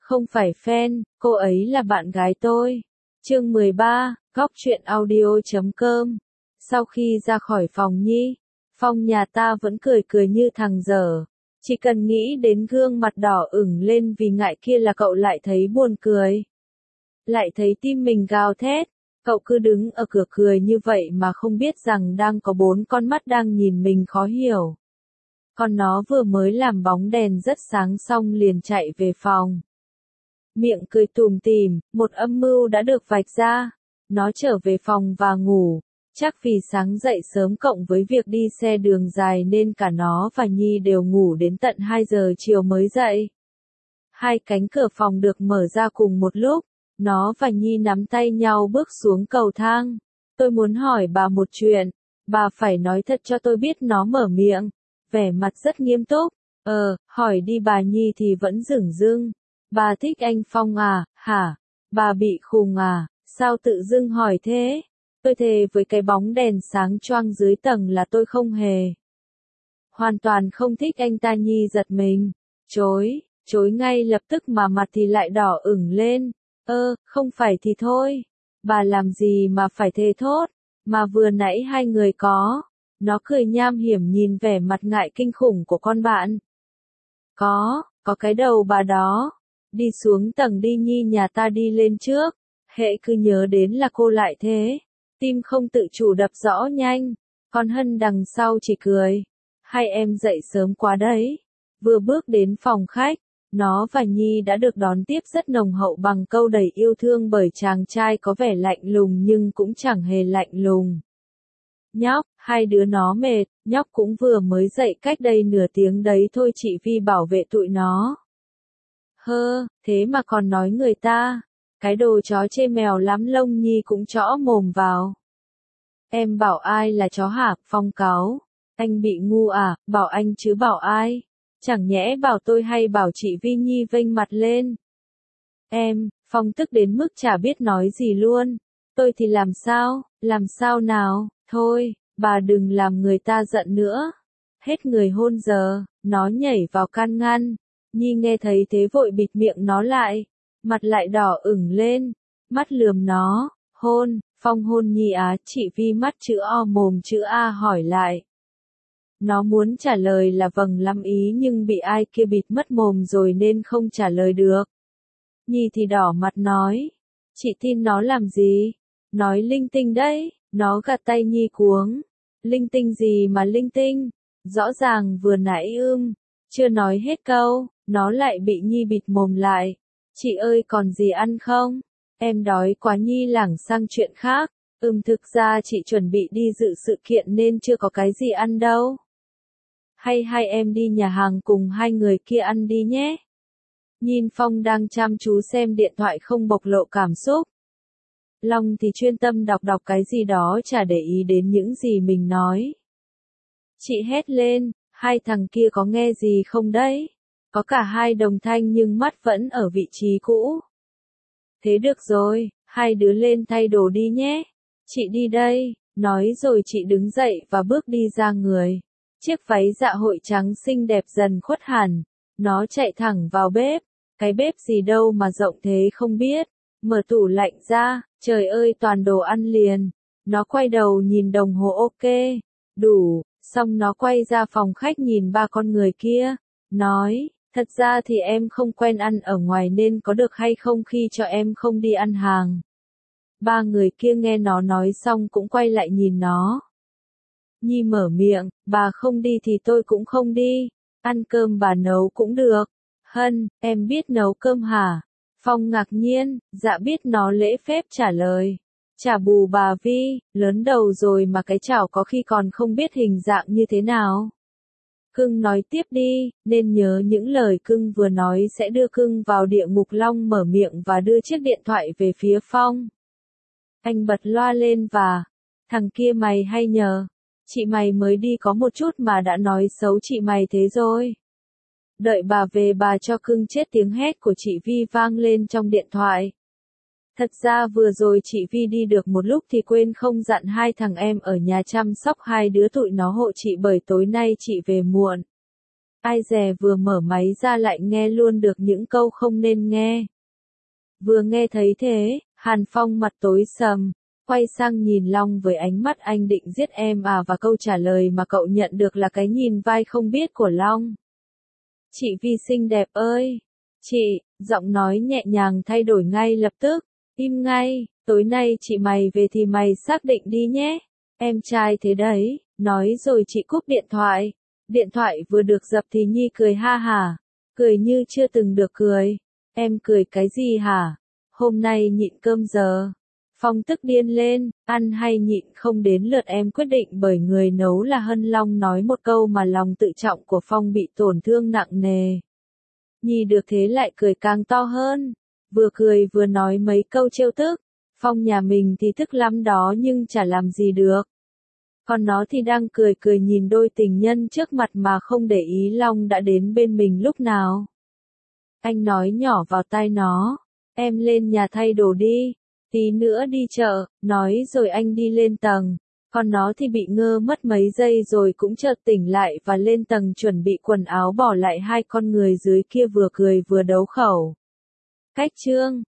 Không phải fan, cô ấy là bạn gái tôi. Chương 13, Góc truyện audio.com. Sau khi ra khỏi phòng Nhi, Phong nhà ta vẫn cười cười như thằng dở. Chỉ cần nghĩ đến gương mặt đỏ ửng lên vì ngại kia là cậu lại thấy buồn cười. Lại thấy tim mình gào thét. Cậu cứ đứng ở cửa cười như vậy mà không biết rằng đang có 4 con mắt đang nhìn mình khó hiểu. Còn nó vừa mới làm bóng đèn rất sáng xong liền chạy về phòng. Miệng cười tủm tỉm, một âm mưu đã được vạch ra. Nó trở về phòng và ngủ. Chắc vì sáng dậy sớm cộng với việc đi xe đường dài nên cả nó và Nhi đều ngủ đến tận 2 giờ chiều mới dậy. Hai cánh cửa phòng được mở ra cùng một lúc. Nó và Nhi nắm tay nhau bước xuống cầu thang. Tôi muốn hỏi bà một chuyện. Bà phải nói thật cho tôi biết. Nó mở miệng. Vẻ mặt rất nghiêm túc. Hỏi đi bà. Nhi thì vẫn dửng dưng. Bà thích anh Phong à, hả? Bà bị khùng à? Sao tự dưng hỏi thế? Tôi thề với cái bóng đèn sáng choang dưới tầng là tôi không hề. Hoàn toàn không thích anh ta. Nhi giật mình. Chối ngay lập tức mà mặt thì lại đỏ ửng lên. Không phải thì thôi. Bà làm gì mà phải thề thốt, mà vừa nãy hai người có. Nó cười nham hiểm nhìn vẻ mặt ngại kinh khủng của con bạn. Có cái đầu bà đó. Đi xuống tầng đi Nhi, nhà ta đi lên trước. Hễ cứ nhớ đến là cô lại thế. Tim không tự chủ đập rõ nhanh. Con Hân đằng sau chỉ cười. Hai em dậy sớm quá đấy. Vừa bước đến phòng khách, nó và Nhi đã được đón tiếp rất nồng hậu bằng câu đầy yêu thương bởi chàng trai có vẻ lạnh lùng nhưng cũng chẳng hề lạnh lùng. Nhóc, hai đứa nó mệt, nhóc cũng vừa mới dậy cách đây nửa tiếng đấy thôi, chị Vi bảo vệ tụi nó. Thế mà còn nói người ta, cái đồ chó chê mèo lắm. Lông Nhi cũng chõ mồm vào. Em bảo ai là chó hả? Phong cáu. Anh bị ngu à? Bảo anh chứ bảo ai? Chẳng nhẽ bảo tôi hay bảo chị Vi? Nhi vênh mặt lên. Phong tức đến mức chả biết nói gì luôn. Tôi thì làm sao nào? Thôi, bà đừng làm người ta giận nữa. Hết người hôn giờ. Nó nhảy vào can ngăn. Nhi nghe thấy thế vội bịt miệng nó lại. Mặt lại đỏ ửng lên. Mắt lườm nó. Hôn. Phong hôn Nhi á? Chị Vi mắt chữ O mồm chữ A hỏi lại. Nó muốn trả lời là vâng lắm ý nhưng bị ai kia bịt mất mồm rồi nên không trả lời được. Nhi thì đỏ mặt nói. Chị tin nó làm gì? Nói linh tinh đấy. Nó gạt tay Nhi cuống. Linh tinh gì mà linh tinh? Rõ ràng vừa nãy chưa nói hết câu, nó lại bị Nhi bịt mồm lại. Chị ơi còn gì ăn không? Em đói quá. Nhi lảng sang chuyện khác. Thực ra chị chuẩn bị đi dự sự kiện nên chưa có cái gì ăn đâu. Hay hai em đi nhà hàng cùng hai người kia ăn đi nhé. Nhìn Phong đang chăm chú xem điện thoại không bộc lộ cảm xúc. Long thì chuyên tâm đọc cái gì đó, chả để ý đến những gì mình nói. Chị hét lên, hai thằng kia có nghe gì không đấy? Có cả hai đồng thanh nhưng mắt vẫn ở vị trí cũ. Thế được rồi, hai đứa lên thay đồ đi nhé. Chị đi đây, nói rồi chị đứng dậy và bước đi ra người. Chiếc váy dạ hội trắng xinh đẹp dần khuất hẳn. Nó chạy thẳng vào bếp. Cái bếp gì đâu mà rộng thế không biết. Mở tủ lạnh ra, trời ơi toàn đồ ăn liền. Nó quay đầu nhìn đồng hồ. Ok, đủ. Xong nó quay ra phòng khách nhìn ba con người kia. Nói, thật ra thì em không quen ăn ở ngoài nên có được hay không khi cho em không đi ăn hàng. Ba người kia nghe nó nói xong cũng quay lại nhìn nó. Nhi mở miệng, bà không đi thì tôi cũng không đi. Ăn cơm bà nấu cũng được. Hân, em biết nấu cơm hả? Phong ngạc nhiên, dạ biết. Nó lễ phép trả lời. Chả bù bà Vi, lớn đầu rồi mà cái chảo có khi còn không biết hình dạng như thế nào. Cưng nói tiếp đi, nên nhớ những lời cưng vừa nói sẽ đưa cưng vào địa ngục. Long mở miệng và đưa chiếc điện thoại về phía Phong. Anh bật loa lên và, thằng kia mày hay nhờ, chị mày mới đi có một chút mà đã nói xấu chị mày thế rồi. Đợi bà về bà cho cưng chết. Tiếng hét của chị Vi vang lên trong điện thoại. Thật ra vừa rồi chị Vi đi được một lúc thì quên không dặn hai thằng em ở nhà chăm sóc hai đứa tụi nó hộ chị bởi tối nay chị về muộn. Ai dè vừa mở máy ra lại nghe luôn được những câu không nên nghe. Vừa nghe thấy thế, Hàn Phong mặt tối sầm, quay sang nhìn Long với ánh mắt anh định giết em à, và câu trả lời mà cậu nhận được là cái nhìn vai không biết của Long. Chị Vi xinh đẹp ơi! Chị, giọng nói nhẹ nhàng thay đổi ngay lập tức. Im ngay, tối nay chị mày về thì mày xác định đi nhé. Em trai thế đấy, nói rồi chị cúp điện thoại. Điện thoại vừa được dập thì Nhi cười ha hả. Cười như chưa từng được cười. Em cười cái gì hả? Hôm nay nhịn cơm giờ. Phong tức điên lên, ăn hay nhịn không đến lượt em quyết định bởi người nấu là Hân. Long nói một câu mà lòng tự trọng của Phong bị tổn thương nặng nề. Nhi được thế lại cười càng to hơn. Vừa cười vừa nói mấy câu trêu tức. Phong nhà mình thì tức lắm đó nhưng chả làm gì được. Còn nó thì đang cười cười nhìn đôi tình nhân trước mặt mà không để ý Long đã đến bên mình lúc nào. Anh nói nhỏ vào tai nó. Em lên nhà thay đồ đi. Tí nữa đi chợ, nói rồi anh đi lên tầng. Còn nó thì bị ngơ mất mấy giây rồi cũng chợt tỉnh lại và lên tầng chuẩn bị quần áo bỏ lại hai con người dưới kia vừa cười vừa đấu khẩu. Cách chương